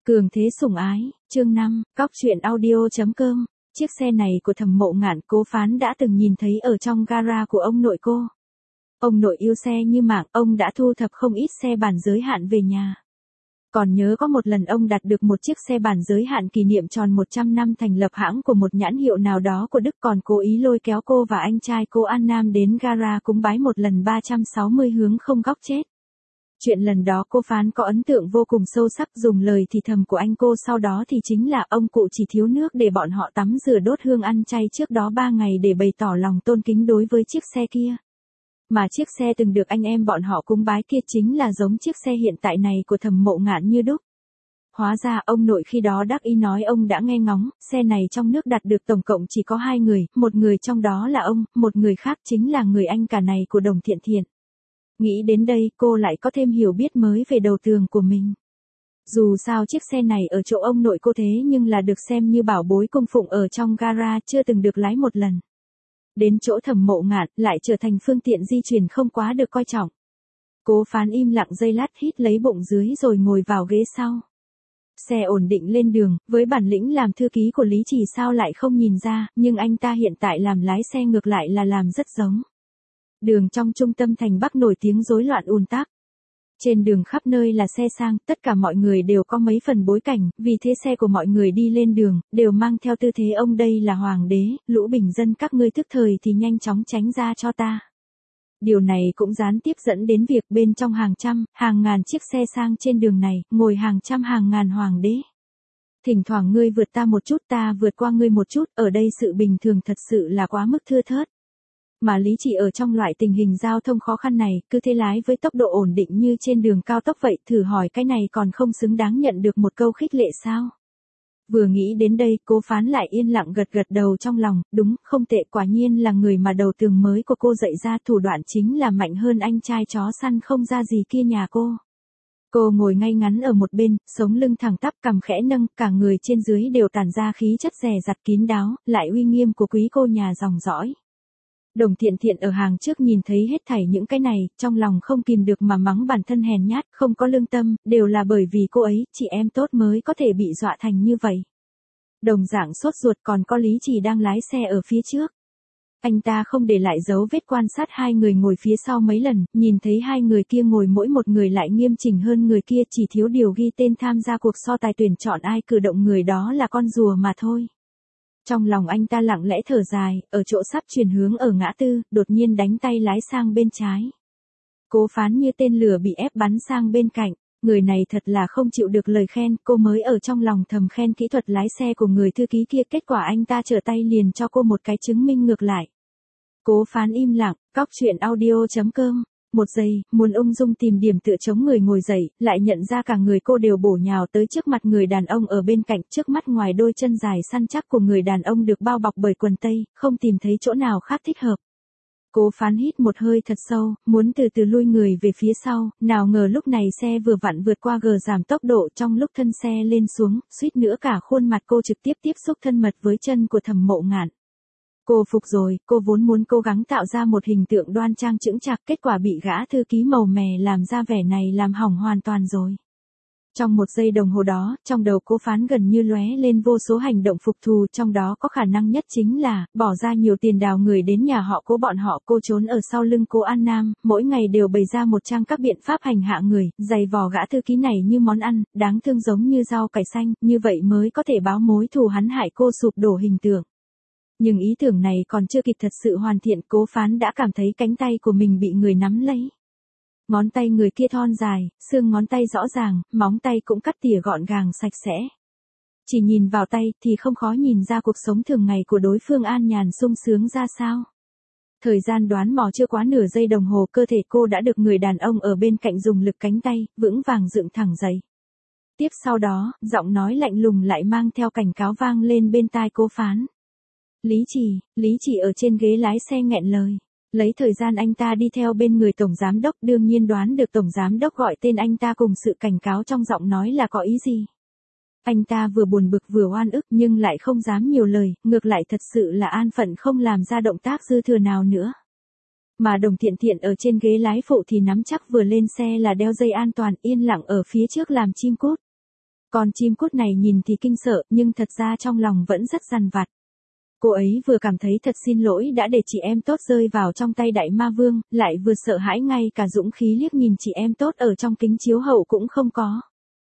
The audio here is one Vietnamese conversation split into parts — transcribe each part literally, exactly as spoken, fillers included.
Cường thế sủng ái, chương năm, cóc truyện audio chấm com. Chiếc xe này của Thẩm Mộ Ngạn Cố Phán đã từng nhìn thấy ở trong gara của ông nội cô. Ông nội yêu xe như mạng, ông đã thu thập không ít xe bản giới hạn về nhà. Còn nhớ có một lần ông đặt được một chiếc xe bản giới hạn kỷ niệm tròn một trăm năm thành lập hãng của một nhãn hiệu nào đó của Đức, còn cố ý lôi kéo cô và anh trai cô An Nam đến gara cúng bái một lần ba trăm sáu mươi hướng không góc chết. Chuyện lần đó cô Phán có ấn tượng vô cùng sâu sắc, dùng lời thì thầm của anh cô sau đó thì chính là ông cụ chỉ thiếu nước để bọn họ tắm rửa đốt hương ăn chay trước đó ba ngày để bày tỏ lòng tôn kính đối với chiếc xe kia. Mà chiếc xe từng được anh em bọn họ cúng bái kia chính là giống chiếc xe hiện tại này của Thẩm Mộ Ngạn như đúc. Hóa ra ông nội khi đó đắc ý nói ông đã nghe ngóng, xe này trong nước đặt được tổng cộng chỉ có hai người, một người trong đó là ông, một người khác chính là người anh cả này của Đồng Thiện Thiện. Nghĩ đến đây cô lại có thêm hiểu biết mới về đầu tường của mình. Dù sao chiếc xe này ở chỗ ông nội cô thế nhưng là được xem như bảo bối cung phụng ở trong gara, chưa từng được lái một lần. Đến chỗ Thẩm Mộ Ngạn lại trở thành phương tiện di chuyển không quá được coi trọng. Cố Phán im lặng giây lát, hít lấy bụng dưới rồi ngồi vào ghế sau. Xe ổn định lên đường, với bản lĩnh làm thư ký của Lý Trì sao lại không nhìn ra, nhưng anh ta hiện tại làm lái xe ngược lại là làm rất giống. Đường trong trung tâm thành Bắc nổi tiếng rối loạn ùn tắc. Trên đường khắp nơi là xe sang, tất cả mọi người đều có mấy phần bối cảnh, vì thế xe của mọi người đi lên đường, đều mang theo tư thế ông đây là hoàng đế, lũ bình dân các ngươi thức thời thì nhanh chóng tránh ra cho ta. Điều này cũng gián tiếp dẫn đến việc bên trong hàng trăm, hàng ngàn chiếc xe sang trên đường này, ngồi hàng trăm hàng ngàn hoàng đế. Thỉnh thoảng ngươi vượt ta một chút, ta vượt qua ngươi một chút, ở đây sự bình thường thật sự là quá mức thưa thớt. Mà Lý Trì ở trong loại tình hình giao thông khó khăn này, cứ thế lái với tốc độ ổn định như trên đường cao tốc vậy, thử hỏi cái này còn không xứng đáng nhận được một câu khích lệ sao? Vừa nghĩ đến đây, Cố Phán lại yên lặng gật gật đầu trong lòng, đúng, không tệ, quả nhiên là người mà đầu tường mới của cô dạy ra, thủ đoạn chính là mạnh hơn anh trai chó săn không ra gì kia nhà cô. Cô ngồi ngay ngắn ở một bên, sống lưng thẳng tắp, cằm khẽ nâng, cả người trên dưới đều tản ra khí chất dè dặt kín đáo, lại uy nghiêm của quý cô nhà dòng dõi. Đồng Thiện Thiện ở hàng trước nhìn thấy hết thảy những cái này, trong lòng không kìm được mà mắng bản thân hèn nhát, không có lương tâm, đều là bởi vì cô ấy, chị em tốt mới có thể bị dọa thành như vậy. Đồng dạng sốt ruột, còn có Lý Trì đang lái xe ở phía trước. Anh ta không để lại dấu vết quan sát hai người ngồi phía sau mấy lần, nhìn thấy hai người kia ngồi mỗi một người lại nghiêm chỉnh hơn người kia, chỉ thiếu điều ghi tên tham gia cuộc so tài tuyển chọn ai cử động người đó là con rùa mà thôi. Trong lòng anh ta lặng lẽ thở dài, ở chỗ sắp chuyển hướng ở ngã tư, đột nhiên đánh tay lái sang bên trái. Cố Phán như tên lửa bị ép bắn sang bên cạnh, người này thật là không chịu được lời khen, cô mới ở trong lòng thầm khen kỹ thuật lái xe của người thư ký kia, kết quả anh ta trở tay liền cho cô một cái chứng minh ngược lại. Cố Phán im lặng, cóc truyện audio chấm com. Một giây, muốn ung dung tìm điểm tựa chống người ngồi dậy, lại nhận ra cả người cô đều bổ nhào tới trước mặt người đàn ông ở bên cạnh, trước mắt ngoài đôi chân dài săn chắc của người đàn ông được bao bọc bởi quần tây, không tìm thấy chỗ nào khác thích hợp. Cố Phán hít một hơi thật sâu, muốn từ từ lui người về phía sau, nào ngờ lúc này xe vừa vặn vượt qua gờ giảm tốc độ, trong lúc thân xe lên xuống, suýt nữa cả khuôn mặt cô trực tiếp tiếp xúc thân mật với chân của Thẩm Mộ Ngạn. Cô phục rồi, cô vốn muốn cố gắng tạo ra một hình tượng đoan trang chững chạc, kết quả bị gã thư ký màu mè làm ra vẻ này làm hỏng hoàn toàn rồi. Trong một giây đồng hồ đó, trong đầu Cố Phán gần như lóe lên vô số hành động phục thù, trong đó có khả năng nhất chính là, bỏ ra nhiều tiền đào người đến nhà họ Cố bọn họ, cô trốn ở sau lưng cô An Nam, mỗi ngày đều bày ra một trang các biện pháp hành hạ người, giày vò gã thư ký này như món ăn, đáng thương giống như rau cải xanh, như vậy mới có thể báo mối thù hắn hại cô sụp đổ hình tượng. Nhưng ý tưởng này còn chưa kịp thật sự hoàn thiện, Cố Phán đã cảm thấy cánh tay của mình bị người nắm lấy. Ngón tay người kia thon dài, xương ngón tay rõ ràng, móng tay cũng cắt tỉa gọn gàng sạch sẽ. Chỉ nhìn vào tay thì không khó nhìn ra cuộc sống thường ngày của đối phương an nhàn sung sướng ra sao. Thời gian đoán mò chưa quá nửa giây đồng hồ, cơ thể cô đã được người đàn ông ở bên cạnh dùng lực cánh tay, vững vàng dựng thẳng dậy. Tiếp sau đó, giọng nói lạnh lùng lại mang theo cảnh cáo vang lên bên tai Cố Phán. Lý Trì, Lý Trì ở trên ghế lái xe nghẹn lời. Lấy thời gian anh ta đi theo bên người Tổng Giám Đốc, đương nhiên đoán được Tổng Giám Đốc gọi tên anh ta cùng sự cảnh cáo trong giọng nói là có ý gì. Anh ta vừa buồn bực vừa oan ức nhưng lại không dám nhiều lời, ngược lại thật sự là an phận không làm ra động tác dư thừa nào nữa. Mà Đồng Thiện Thiện ở trên ghế lái phụ thì nắm chắc vừa lên xe là đeo dây an toàn, yên lặng ở phía trước làm chim cút. Con chim cút này nhìn thì kinh sợ, nhưng thật ra trong lòng vẫn rất dằn vặt. Cô ấy vừa cảm thấy thật xin lỗi đã để chị em tốt rơi vào trong tay đại ma vương, lại vừa sợ hãi ngay cả dũng khí liếc nhìn chị em tốt ở trong kính chiếu hậu cũng không có.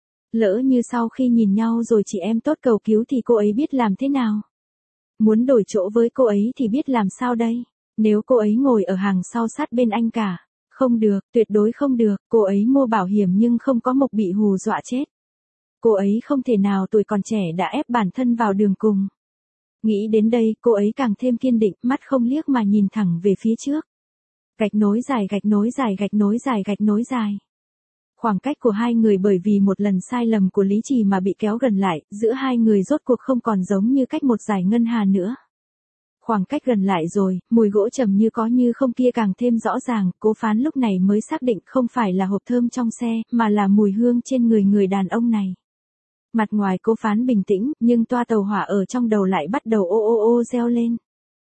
Lỡ như sau khi nhìn nhau rồi chị em tốt cầu cứu thì cô ấy biết làm thế nào? Muốn đổi chỗ với cô ấy thì biết làm sao đây? Nếu cô ấy ngồi ở hàng sau sát bên anh cả. Không được, tuyệt đối không được, cô ấy mua bảo hiểm nhưng không có mục bị hù dọa chết. Cô ấy không thể nào tuổi còn trẻ đã ép bản thân vào đường cùng. Nghĩ đến đây, cô ấy càng thêm kiên định, mắt không liếc mà nhìn thẳng về phía trước. Gạch nối dài, gạch nối dài, gạch nối dài, gạch nối dài. Khoảng cách của hai người bởi vì một lần sai lầm của Lý Trì mà bị kéo gần lại, giữa hai người rốt cuộc không còn giống như cách một dải ngân hà nữa. Khoảng cách gần lại rồi, mùi gỗ trầm như có như không kia càng thêm rõ ràng, Cố Phán lúc này mới xác định không phải là hộp thơm trong xe, mà là mùi hương trên người người đàn ông này. Mặt ngoài Cố Phán bình tĩnh, nhưng toa tàu hỏa ở trong đầu lại bắt đầu ô ô ô reo lên.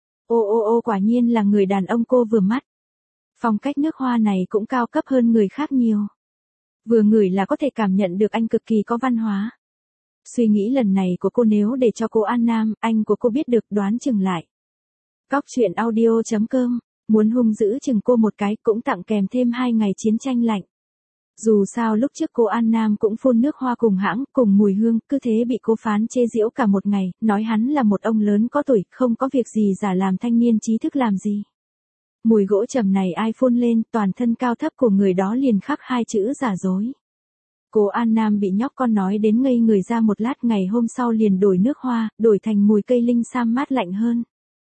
Ô ô ô quả nhiên là người đàn ông cô vừa mắt. Phong cách nước hoa này cũng cao cấp hơn người khác nhiều. Vừa ngửi là có thể cảm nhận được anh cực kỳ có văn hóa. Suy nghĩ lần này của cô nếu để cho cô An Nam, anh của cô biết được đoán chừng lại. Cóc truyện audio chấm com, muốn hung dữ chừng cô một cái cũng tặng kèm thêm hai ngày chiến tranh lạnh. Dù sao lúc trước cô An Nam cũng phun nước hoa cùng hãng, cùng mùi hương, cứ thế bị Cố Phán chê giễu cả một ngày, nói hắn là một ông lớn có tuổi, không có việc gì giả làm thanh niên trí thức làm gì. Mùi gỗ trầm này ai phun lên, toàn thân cao thấp của người đó liền khắc hai chữ giả dối. Cô An Nam bị nhóc con nói đến ngây người ra một lát, ngày hôm sau liền đổi nước hoa, đổi thành mùi cây linh sam mát lạnh hơn.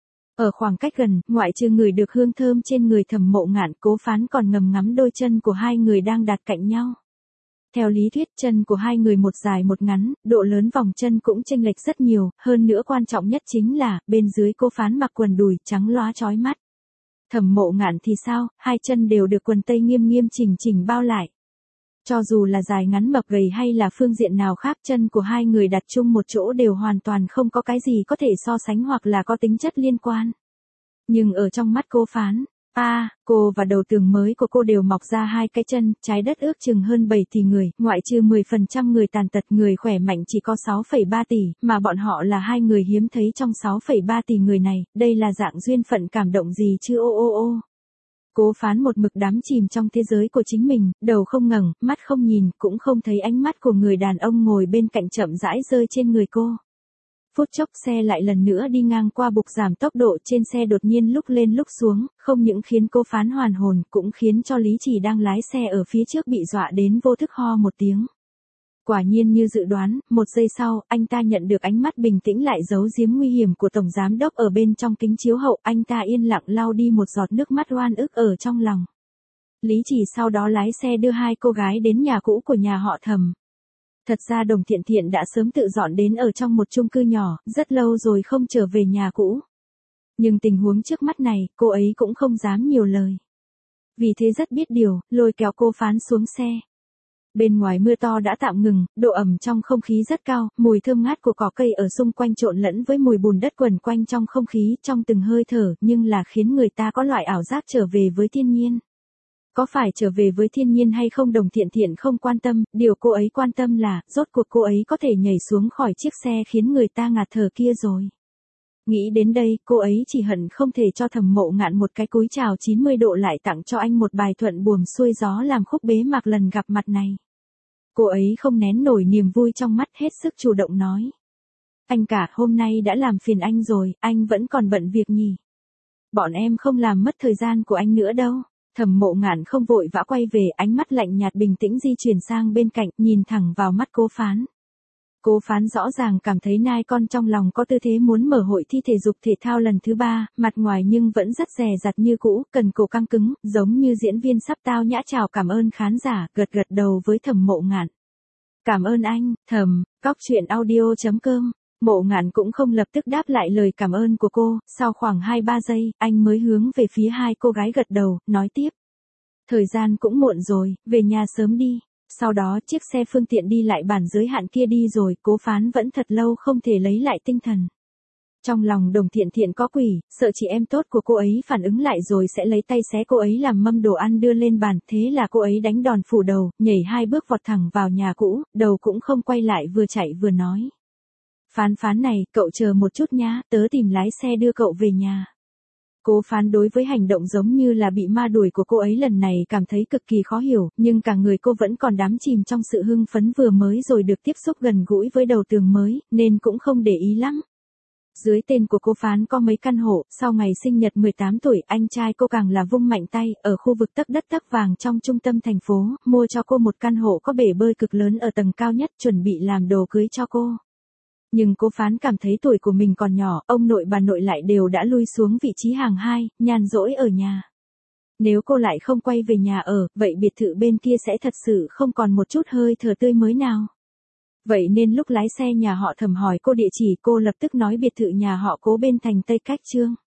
Ở khoảng cách gần, ngoại trừ người được hương thơm trên người Thẩm Mộ Ngạn, Cố Phán còn ngầm ngắm đôi chân của hai người đang đặt cạnh nhau. Theo lý thuyết chân của hai người một dài một ngắn, độ lớn vòng chân cũng chênh lệch rất nhiều, hơn nữa quan trọng nhất chính là, bên dưới Cố Phán mặc quần đùi trắng lóa chói mắt. Thẩm Mộ Ngạn thì sao, hai chân đều được quần tây nghiêm nghiêm chỉnh chỉnh bao lại. Cho dù là dài ngắn mập gầy hay là phương diện nào khác, chân của hai người đặt chung một chỗ đều hoàn toàn không có cái gì có thể so sánh hoặc là có tính chất liên quan. Nhưng ở trong mắt Cố Phán, a, à, cô và đầu tường mới của cô đều mọc ra hai cái chân, trái đất ước chừng hơn bảy tỷ người, ngoại trừ mười phần trăm người tàn tật, người khỏe mạnh chỉ có sáu phẩy ba tỷ, mà bọn họ là hai người hiếm thấy trong sáu phẩy ba tỷ người này, đây là dạng duyên phận cảm động gì chứ ô ô ô. Cố Phán một mực đắm chìm trong thế giới của chính mình, đầu không ngẩng, mắt không nhìn, cũng không thấy ánh mắt của người đàn ông ngồi bên cạnh chậm rãi rơi trên người cô. Phút chốc xe lại lần nữa đi ngang qua bục giảm tốc độ, trên xe đột nhiên lúc lên lúc xuống, không những khiến Cố Phán hoàn hồn, cũng khiến cho Lý Trì đang lái xe ở phía trước bị dọa đến vô thức ho một tiếng. Quả nhiên như dự đoán, một giây sau, anh ta nhận được ánh mắt bình tĩnh lại giấu giếm nguy hiểm của Tổng Giám Đốc ở bên trong kính chiếu hậu, anh ta yên lặng lau đi một giọt nước mắt oan ức ở trong lòng. Lý Trì sau đó lái xe đưa hai cô gái đến nhà cũ của nhà họ Thẩm. Thật ra Đồng Thiện Thiện đã sớm tự dọn đến ở trong một chung cư nhỏ, rất lâu rồi không trở về nhà cũ. Nhưng tình huống trước mắt này, cô ấy cũng không dám nhiều lời. Vì thế rất biết điều, lôi kéo Cố Phán xuống xe. Bên ngoài mưa to đã tạm ngừng, độ ẩm trong không khí rất cao, mùi thơm ngát của cỏ cây ở xung quanh trộn lẫn với mùi bùn đất quẩn quanh trong không khí, trong từng hơi thở, nhưng là khiến người ta có loại ảo giác trở về với thiên nhiên. Có phải trở về với thiên nhiên hay không Đồng Thiện Thiện không quan tâm, điều cô ấy quan tâm là, rốt cuộc cô ấy có thể nhảy xuống khỏi chiếc xe khiến người ta ngạt thở kia rồi. Nghĩ đến đây, cô ấy chỉ hận không thể cho Thẩm Mộ Ngạn một cái cúi chào chín mươi độ lại tặng cho anh một bài thuận buồm xuôi gió làm khúc bế mạc lần gặp mặt này. Cô ấy không nén nổi niềm vui trong mắt, hết sức chủ động nói. Anh cả, hôm nay đã làm phiền anh rồi, anh vẫn còn bận việc nhỉ? Bọn em không làm mất thời gian của anh nữa đâu. Thẩm Mộ Ngạn không vội vã quay về, ánh mắt lạnh nhạt bình tĩnh di chuyển sang bên cạnh, nhìn thẳng vào mắt Cố Phán. Cố Phán rõ ràng cảm thấy nai con trong lòng có tư thế muốn mở hội thi thể dục thể thao lần thứ ba, mặt ngoài nhưng vẫn rất dè dặt như cũ, cần cổ căng cứng, giống như diễn viên sắp tao nhã chào cảm ơn khán giả, gật gật đầu với Thẩm Mộ Ngạn. Cảm ơn anh, Thẩm, cóc truyện audio chấm com. Mộ Ngạn cũng không lập tức đáp lại lời cảm ơn của cô, sau khoảng hai ba giây, anh mới hướng về phía hai cô gái gật đầu, nói tiếp. Thời gian cũng muộn rồi, về nhà sớm đi. Sau đó chiếc xe phương tiện đi lại bản giới hạn kia đi rồi, Cố Phán vẫn thật lâu không thể lấy lại tinh thần. Trong lòng Đồng Thiện Thiện có quỷ, sợ chị em tốt của cô ấy phản ứng lại rồi sẽ lấy tay xé cô ấy làm mâm đồ ăn đưa lên bàn, thế là cô ấy đánh đòn phủ đầu, nhảy hai bước vọt thẳng vào nhà cũ, đầu cũng không quay lại vừa chạy vừa nói. Phán Phán này, cậu chờ một chút nhá, tớ tìm lái xe đưa cậu về nhà. Cố Phán đối với hành động giống như là bị ma đuổi của cô ấy lần này cảm thấy cực kỳ khó hiểu, nhưng cả người cô vẫn còn đắm chìm trong sự hưng phấn vừa mới rồi được tiếp xúc gần gũi với đầu tường mới, nên cũng không để ý lắm. Dưới tên của Cố Phán có mấy căn hộ, sau ngày sinh nhật mười tám tuổi, anh trai cô càng là vung mạnh tay, ở khu vực tấc đất tấc vàng trong trung tâm thành phố, mua cho cô một căn hộ có bể bơi cực lớn ở tầng cao nhất, chuẩn bị làm đồ cưới cho cô. Nhưng Cố Phán cảm thấy tuổi của mình còn nhỏ, ông nội bà nội lại đều đã lui xuống vị trí hàng hai, nhàn rỗi ở nhà. Nếu cô lại không quay về nhà ở, vậy biệt thự bên kia sẽ thật sự không còn một chút hơi thở tươi mới nào. Vậy nên lúc lái xe nhà họ Thẩm hỏi cô địa chỉ, cô lập tức nói biệt thự nhà họ Cố bên thành Tây Cách Trương.